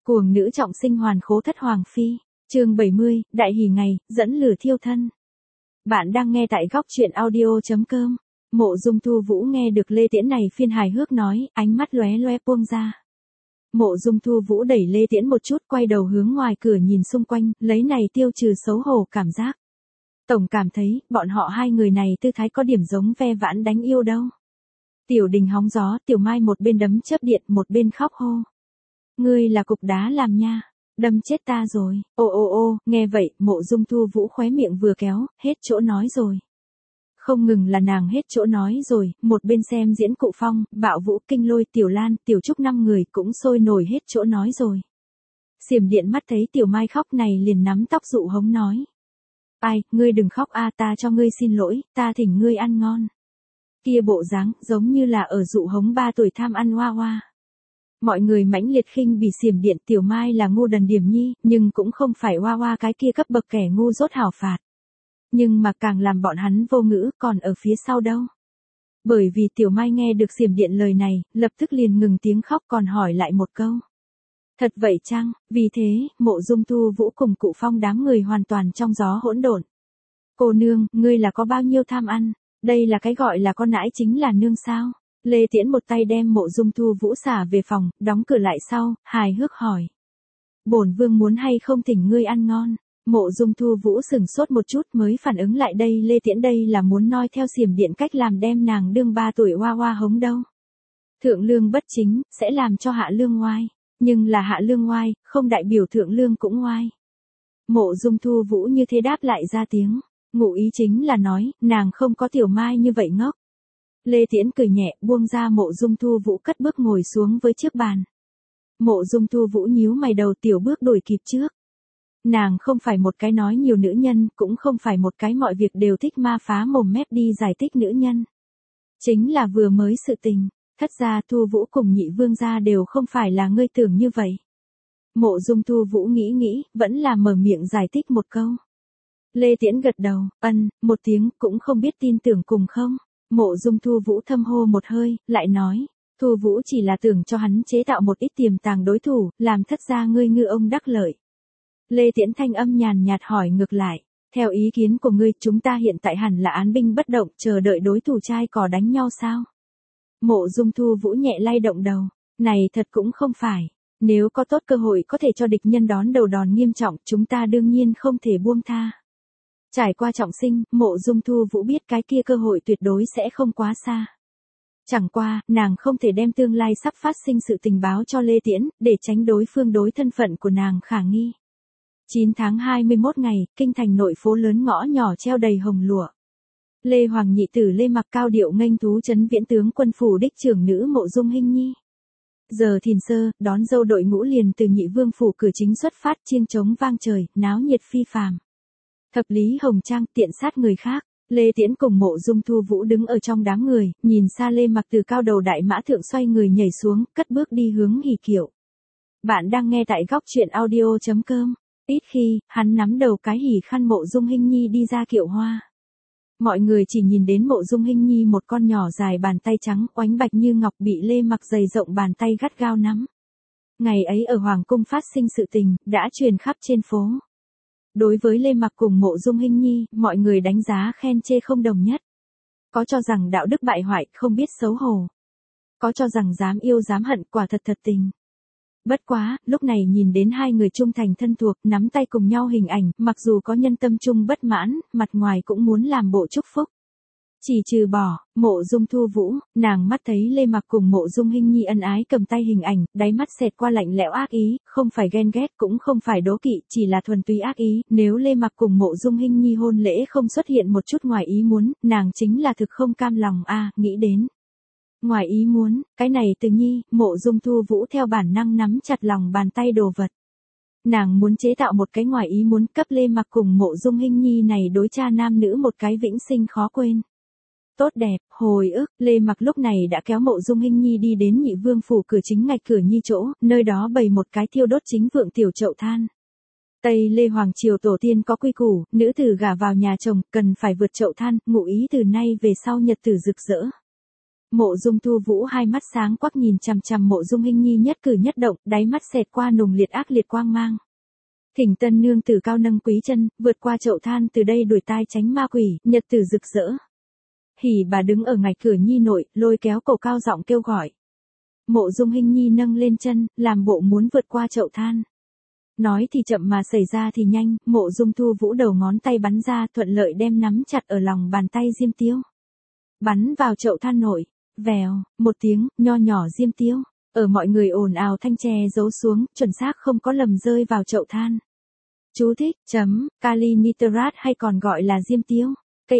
Cuồng nữ trọng sinh hoàn khố thất hoàng phi, chương 70, đại hỷ ngày, dẫn lửa thiêu thân. Bạn đang nghe tại góc truyện audio.com. Mộ Dung Thu Vũ nghe được Lê Tiễn này phiên hài hước nói, ánh mắt lóe loe buông ra. Mộ Dung Thu Vũ đẩy Lê Tiễn một chút, quay đầu hướng ngoài cửa nhìn xung quanh, lấy này tiêu trừ xấu hổ cảm giác. Tổng cảm thấy, bọn họ hai người này tư thái có điểm giống ve vãn đánh yêu đâu. Tiểu Đình hóng gió, Tiểu Mai một bên đấm chớp điện, một bên khóc hô. Ngươi là cục đá làm nha, đâm chết ta rồi. Ô, nghe vậy, Mộ Dung Thu Vũ khóe miệng vừa kéo, hết chỗ nói rồi. Không ngừng là nàng hết chỗ nói rồi, một bên xem diễn Cụ Phong, Bạo Vũ, Kinh Lôi, Tiểu Lan, Tiểu Trúc 5 người cũng sôi nổi hết chỗ nói rồi. Xiểm Điện mắt thấy Tiểu Mai khóc này liền nắm tóc dụ hống nói. Ai, ngươi đừng khóc a, ta cho ngươi xin lỗi, ta thỉnh ngươi ăn ngon. Kia bộ dáng, giống như là ở dụ hống 3 tuổi tham ăn hoa hoa. Mọi người mãnh liệt khinh bỉ Xiểm Điện, Tiểu Mai là ngu đần điểm nhi, nhưng cũng không phải hoa hoa cái kia cấp bậc kẻ ngu dốt hảo phạt. Nhưng mà càng làm bọn hắn vô ngữ, còn ở phía sau đâu. Bởi vì Tiểu Mai nghe được Xiểm Điện lời này, lập tức liền ngừng tiếng khóc còn hỏi lại một câu. Thật vậy chăng? Vì thế, Mộ Dung Thu Vũ cùng Cụ Phong đám người hoàn toàn trong gió hỗn độn. Cô nương, ngươi là có bao nhiêu tham ăn? Đây là cái gọi là con nãi chính là nương sao? Lê Tiễn một tay đem Mộ Dung Thu Vũ xả về phòng, đóng cửa lại sau, hài hước hỏi. Bổn vương muốn hay không thỉnh ngươi ăn ngon? Mộ Dung Thu Vũ sửng sốt một chút mới phản ứng lại đây, Lê Tiễn đây là muốn noi theo Xiểm Điện cách làm đem nàng đương 3 tuổi hoa hoa hống đâu. Thượng lương bất chính, sẽ làm cho hạ lương ngoai. Nhưng là hạ lương ngoai, không đại biểu thượng lương cũng ngoai. Mộ Dung Thu Vũ như thế đáp lại ra tiếng, ngụ ý chính là nói, nàng không có Tiểu Mai như vậy ngốc. Lê Tiễn cười nhẹ, buông ra Mộ Dung Thu Vũ cất bước ngồi xuống với chiếc bàn. Mộ Dung Thu Vũ nhíu mày đầu tiểu bước đuổi kịp trước. Nàng không phải một cái nói nhiều nữ nhân, cũng không phải một cái mọi việc đều thích ma phá mồm mép đi giải thích nữ nhân. Chính là vừa mới sự tình, thất gia Thu Vũ cùng nhị vương gia đều không phải là ngươi tưởng như vậy. Mộ Dung Thu Vũ nghĩ, vẫn là mở miệng giải thích một câu. Lê Tiễn gật đầu, một tiếng, cũng không biết tin tưởng cùng không. Mộ Dung Thu Vũ thâm hô một hơi, lại nói, Thu Vũ chỉ là tưởng cho hắn chế tạo một ít tiềm tàng đối thủ, làm thất gia ngươi ngư ông đắc lợi. Lê Tiễn thanh âm nhàn nhạt hỏi ngược lại, theo ý kiến của ngươi, chúng ta hiện tại hẳn là án binh bất động, chờ đợi đối thủ trai cò đánh nhau sao? Mộ Dung Thu Vũ nhẹ lay động đầu, này thật cũng không phải, nếu có tốt cơ hội có thể cho địch nhân đón đầu đòn nghiêm trọng, chúng ta đương nhiên không thể buông tha. Trải qua trọng sinh, Mộ Dung Thu Vũ biết cái kia cơ hội tuyệt đối sẽ không quá xa. Chẳng qua, nàng không thể đem tương lai sắp phát sinh sự tình báo cho Lê Tiễn, để tránh đối phương đối thân phận của nàng khả nghi. 9 tháng 21 ngày, kinh thành nội phố lớn ngõ nhỏ treo đầy hồng lụa. Lê Hoàng nhị tử Lê Mặc cao điệu nghênh thú trấn viễn tướng quân phủ đích trưởng nữ Mộ Dung Hinh Nhi. Giờ thìn sơ, đón dâu đội ngũ liền từ nhị vương phủ cửa chính xuất phát, chiêng trống vang trời, náo nhiệt phi phàm. Thập lý hồng trang tiện sát người khác, Lê Tiễn cùng Mộ Dung Thu Vũ đứng ở trong đám người, nhìn xa Lê Mặc từ cao đầu đại mã thượng xoay người nhảy xuống, cất bước đi hướng hỉ kiệu. Bạn đang nghe tại góc truyện audio.com. Ít khi, hắn nắm đầu cái hỉ khăn Mộ Dung Hinh Nhi đi ra kiệu hoa. Mọi người chỉ nhìn đến Mộ Dung Hinh Nhi một con nhỏ dài bàn tay trắng, oánh bạch như ngọc bị Lê Mặc dày rộng bàn tay gắt gao nắm. Ngày ấy ở Hoàng cung phát sinh sự tình, đã truyền khắp trên phố. Đối với Lê Mặc cùng Mộ Dung Hinh Nhi, mọi người đánh giá khen chê không đồng nhất. Có cho rằng đạo đức bại hoại, không biết xấu hổ. Có cho rằng dám yêu dám hận, quả thật thật tình. Bất quá, lúc này nhìn đến hai người trung thành thân thuộc, nắm tay cùng nhau hình ảnh, mặc dù có nhân tâm chung bất mãn, mặt ngoài cũng muốn làm bộ chúc phúc. Chỉ trừ bỏ, Mộ Dung Thu Vũ, nàng mắt thấy Lê Mặc cùng Mộ Dung Hinh Nhi ân ái cầm tay hình ảnh, đáy mắt xẹt qua lạnh lẽo ác ý, không phải ghen ghét cũng không phải đố kỵ, chỉ là thuần túy ác ý, nếu Lê Mặc cùng Mộ Dung Hinh Nhi hôn lễ không xuất hiện một chút ngoài ý muốn, nàng chính là thực không cam lòng nghĩ đến. Ngoài ý muốn, cái này từ nhi, Mộ Dung Thu Vũ theo bản năng nắm chặt lòng bàn tay đồ vật. Nàng muốn chế tạo một cái ngoài ý muốn cấp Lê Mặc cùng Mộ Dung Hinh Nhi này đối cha nam nữ một cái vĩnh sinh khó quên. Tốt đẹp, hồi ức, Lê Mặc lúc này đã kéo Mộ Dung Hinh Nhi đi đến nhị vương phủ cửa chính ngạch cửa nhi chỗ, nơi đó bày một cái thiêu đốt chính vượng tiểu chậu than. Tây Lê Hoàng triều tổ tiên có quy củ, nữ tử gả vào nhà chồng, cần phải vượt chậu than, ngụ ý từ nay về sau nhật tử rực rỡ. Mộ Dung Thu Vũ hai mắt sáng quắc nhìn chằm chằm Mộ Dung Hinh Nhi nhất cử nhất động, đáy mắt xẹt qua nùng liệt ác liệt quang mang. Thỉnh tân nương tử cao nâng quý chân, vượt qua chậu than từ đây đuổi tai tránh ma quỷ, nhật tử rực rỡ. Hỉ bà đứng ở ngạch cửa nhi nội, lôi kéo cổ cao giọng kêu gọi. Mộ Dung Hinh Nhi nâng lên chân, làm bộ muốn vượt qua chậu than. Nói thì chậm mà xảy ra thì nhanh, Mộ Dung Thu Vũ đầu ngón tay bắn ra, thuận lợi đem nắm chặt ở lòng bàn tay diêm tiêu. Bắn vào chậu than nội, vèo, một tiếng, nho nhỏ diêm tiêu, ở mọi người ồn ào thanh che giấu xuống, chuẩn xác không có lầm rơi vào chậu than. Chú thích, kali nitrat hay còn gọi là diêm tiêu.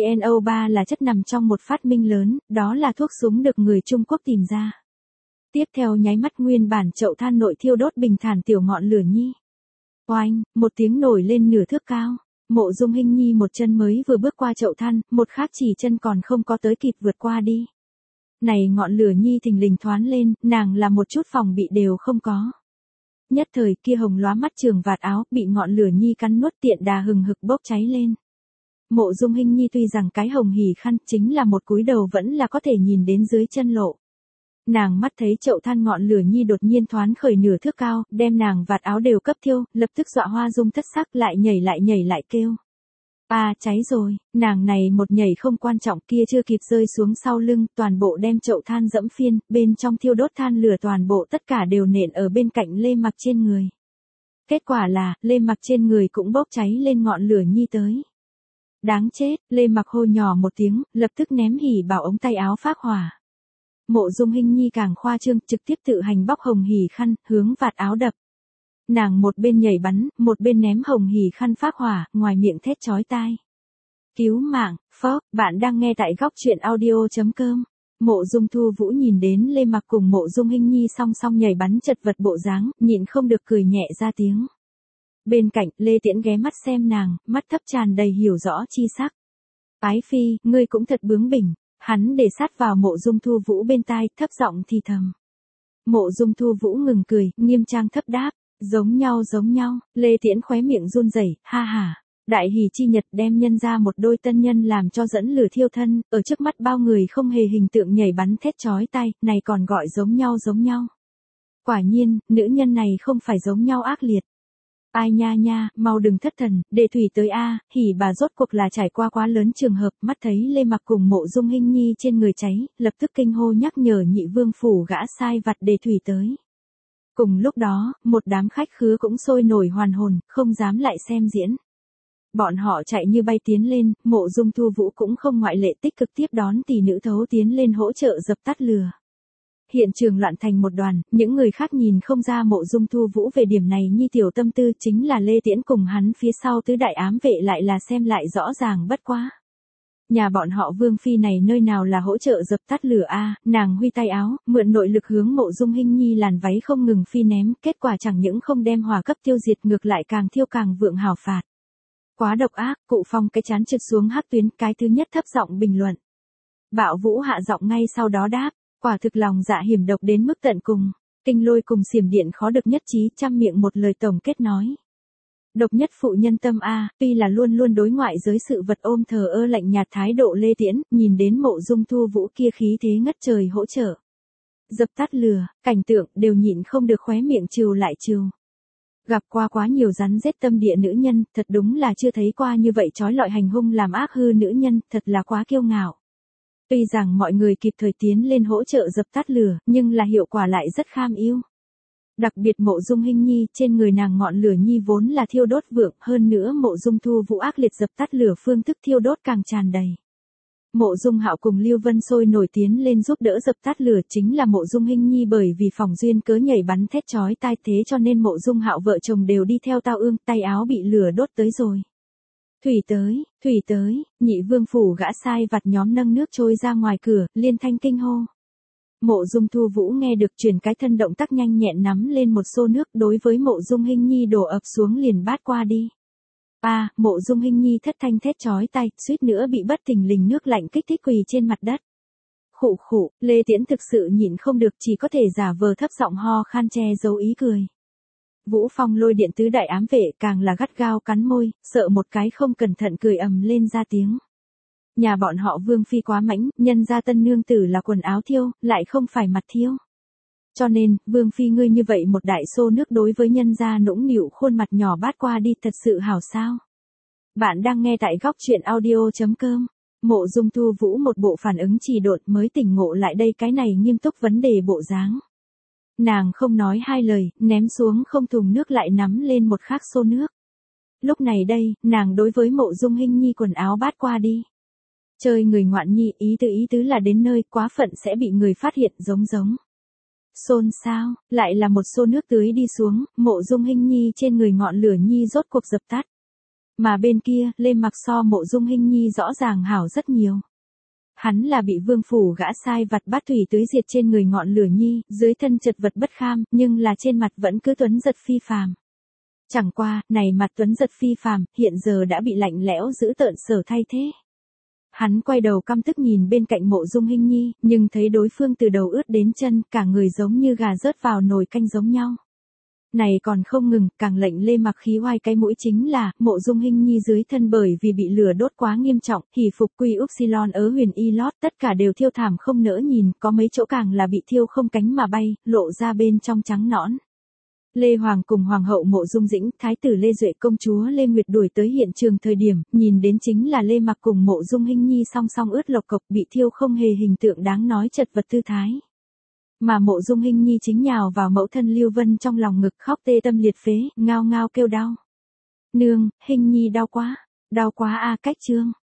KNO3 là chất nằm trong một phát minh lớn, đó là thuốc súng được người Trung Quốc tìm ra. Tiếp theo nháy mắt nguyên bản chậu than nội thiêu đốt bình thản tiểu ngọn lửa nhi. Oanh, một tiếng nổi lên nửa thước cao. Mộ Dung Hinh Nhi một chân mới vừa bước qua chậu than, một khác chỉ chân còn không có tới kịp vượt qua đi. Này ngọn lửa nhi thình lình thoáng lên, nàng là một chút phòng bị đều không có. Nhất thời kia hồng lóa mắt trường vạt áo, bị ngọn lửa nhi cắn nuốt tiện đà hừng hực bốc cháy lên. Mộ Dung Hinh Nhi tuy rằng cái hồng hỉ khăn chính là một cúi đầu vẫn là có thể nhìn đến dưới chân lộ. Nàng mắt thấy chậu than ngọn lửa nhi đột nhiên thoáng khởi nửa thước cao, đem nàng vạt áo đều cấp thiêu, lập tức dọa hoa dung thất sắc lại nhảy lại kêu. Cháy rồi, nàng này một nhảy không quan trọng kia chưa kịp rơi xuống sau lưng, toàn bộ đem chậu than dẫm phiên, bên trong thiêu đốt than lửa toàn bộ tất cả đều nện ở bên cạnh Lê Mặc trên người. Kết quả là, Lê Mặc trên người cũng bốc cháy lên ngọn lửa nhi tới. Đáng chết, Lê Mặc hô nhỏ một tiếng, lập tức ném hỉ bảo ống tay áo phát hỏa. Mộ Dung Hinh Nhi càng khoa trương, trực tiếp tự hành bóc hồng hỉ khăn, hướng vạt áo đập. Nàng một bên nhảy bắn, một bên ném hồng hỉ khăn phát hỏa, ngoài miệng thét chói tai. Cứu mạng, phốc, bạn đang nghe tại góc truyện audio.com. Mộ Dung Thu Vũ nhìn đến Lê Mặc cùng Mộ Dung Hinh Nhi song song nhảy bắn chật vật bộ dáng, nhịn không được cười nhẹ ra tiếng. Bên cạnh, Lê Tiễn ghé mắt xem nàng, mắt thấp tràn đầy hiểu rõ chi sắc. Ái phi, ngươi cũng thật bướng bỉnh. Hắn để sát vào Mộ Dung Thu Vũ bên tai, thấp giọng thì thầm. Mộ Dung Thu Vũ ngừng cười, nghiêm trang thấp đáp, giống nhau. Lê Tiễn khóe miệng run rẩy, ha ha. Đại hỷ chi nhật đem nhân ra một đôi tân nhân làm cho dẫn lửa thiêu thân, ở trước mắt bao người không hề hình tượng nhảy bắn thét chói tai, này còn gọi giống nhau. Quả nhiên, nữ nhân này không phải giống nhau ác liệt. Ai nha, mau đừng thất thần, để thủy tới hỉ bà rốt cuộc là trải qua quá lớn trường hợp, mắt thấy Lê Mặc cùng Mộ Dung Hinh Nhi trên người cháy, lập tức kinh hô nhắc nhở nhị vương phủ gã sai vặt để thủy tới. Cùng lúc đó, một đám khách khứa cũng sôi nổi hoàn hồn, không dám lại xem diễn. Bọn họ chạy như bay tiến lên, Mộ Dung Thu Vũ cũng không ngoại lệ tích cực tiếp đón tỷ nữ thấu tiến lên hỗ trợ dập tắt lửa. Hiện trường loạn thành một đoàn, những người khác nhìn không ra Mộ Dung Thu Vũ về điểm này nhi tiểu tâm tư chính là Lê Tiễn cùng hắn phía sau tứ đại ám vệ lại là xem lại rõ ràng bất quá. Nhà bọn họ Vương Phi này nơi nào là hỗ trợ dập tắt lửa nàng huy tay áo, mượn nội lực hướng Mộ Dung Hinh Nhi làn váy không ngừng phi ném, kết quả chẳng những không đem hỏa cấp tiêu diệt ngược lại càng thiêu càng vượng hào phạt. Quá độc ác, Cụ Phong cái chán trượt xuống hắc tuyến, cái thứ nhất thấp giọng bình luận. Bạo Vũ hạ giọng ngay sau đó đáp. Quả thực lòng dạ hiểm độc đến mức tận cùng, Kinh Lôi cùng Xiểm Điện khó được nhất trí trăm miệng một lời tổng kết nói. Độc nhất phụ nhân tâm tuy là luôn đối ngoại giới sự vật ôm thờ ơ lạnh nhạt thái độ Lê Tiễn, nhìn đến Mộ Dung Thu Vũ kia khí thế ngất trời hỗ trợ. Dập tắt lửa, cảnh tượng đều nhịn không được khóe miệng trừ lại trừ. Gặp qua quá nhiều rắn rết tâm địa nữ nhân, thật đúng là chưa thấy qua như vậy trói lọi hành hung làm ác hư nữ nhân, thật là quá kiêu ngạo. Tuy rằng mọi người kịp thời tiến lên hỗ trợ dập tắt lửa, nhưng là hiệu quả lại rất kham ưu. Đặc biệt Mộ Dung Hinh Nhi, trên người nàng ngọn lửa nhi vốn là thiêu đốt vượng, hơn nữa Mộ Dung Thu Vũ ác liệt dập tắt lửa phương thức thiêu đốt càng tràn đầy. Mộ Dung Hạo cùng Lưu Vân sôi nổi tiến lên giúp đỡ dập tắt lửa, chính là Mộ Dung Hinh Nhi bởi vì phòng duyên cớ nhảy bắn thét chói tai thế cho nên Mộ Dung Hạo vợ chồng đều đi theo tao ương, tay áo bị lửa đốt tới rồi. Thủy tới, nhị vương phủ gã sai vặt nhóm nâng nước trôi ra ngoài cửa, liên thanh kinh hô. Mộ Dung Thu Vũ nghe được truyền cái thân động tác nhanh nhẹn nắm lên một xô nước đối với Mộ Dung Hinh Nhi đổ ập xuống liền bát qua đi. Mộ Dung Hinh Nhi thất thanh thét chói tai, suýt nữa bị bất thình lình nước lạnh kích thích quỳ trên mặt đất. Khụ, Lê Tiễn thực sự nhịn không được chỉ có thể giả vờ thấp giọng ho khan che giấu ý cười. Vũ Phong lôi điện tứ đại ám vệ càng là gắt gao cắn môi, sợ một cái không cẩn thận cười ầm lên ra tiếng. Nhà bọn họ Vương Phi quá mãnh, nhân gia tân nương tử là quần áo thiêu, lại không phải mặt thiêu. Cho nên, Vương Phi ngươi như vậy một đại xô nước đối với nhân gia nũng nịu khuôn mặt nhỏ bát qua đi thật sự hảo sao. Bạn đang nghe tại góc chuyện audio.com. Mộ Dung Thu Vũ một bộ phản ứng trì độn mới tỉnh ngộ lại đây cái này nghiêm túc vấn đề bộ dáng. Nàng không nói hai lời, ném xuống không thùng nước lại nắm lên một khác xô nước. Lúc này đây, nàng đối với Mộ Dung Hinh Nhi quần áo bát qua đi. Chơi người ngoạn nhi ý tứ là đến nơi quá phận sẽ bị người phát hiện giống. Xôn xao, lại là một xô nước tưới đi xuống, Mộ Dung Hinh Nhi trên người ngọn lửa nhi rốt cuộc dập tắt. Mà bên kia, Lê Mặc so Mộ Dung Hinh Nhi rõ ràng hảo rất nhiều. Hắn là bị vương phủ gã sai vặt bát thủy tưới diệt trên người ngọn lửa nhi, dưới thân chật vật bất kham, nhưng là trên mặt vẫn cứ tuấn giật phi phàm. Chẳng qua, này mặt tuấn giật phi phàm, hiện giờ đã bị lạnh lẽo dữ tợn sở thay thế. Hắn quay đầu căm tức nhìn bên cạnh Mộ Dung Hinh Nhi, nhưng thấy đối phương từ đầu ướt đến chân, cả người giống như gà rớt vào nồi canh giống nhau. Này còn không ngừng, càng lệnh Lê Mặc khí oai cái mũi chính là, Mộ Dung Hinh Nhi dưới thân bởi vì bị lửa đốt quá nghiêm trọng, hỉ phục quy upsilon ớ huyền y lót, tất cả đều thiêu thảm không nỡ nhìn, có mấy chỗ càng là bị thiêu không cánh mà bay, lộ ra bên trong trắng nõn. Lê Hoàng cùng Hoàng hậu Mộ Dung Dĩnh, Thái tử Lê Duệ công chúa Lê Nguyệt đuổi tới hiện trường thời điểm, nhìn đến chính là Lê Mặc cùng Mộ Dung Hinh Nhi song song ướt lộc cộc bị thiêu không hề hình tượng đáng nói chật vật tư thái. Mà Mộ Dung Hinh Nhi chính nhào vào mẫu thân Lưu Vân trong lòng ngực khóc tê tâm liệt phế, ngao ngao kêu đau. Nương, Hinh Nhi đau quá a cách chương.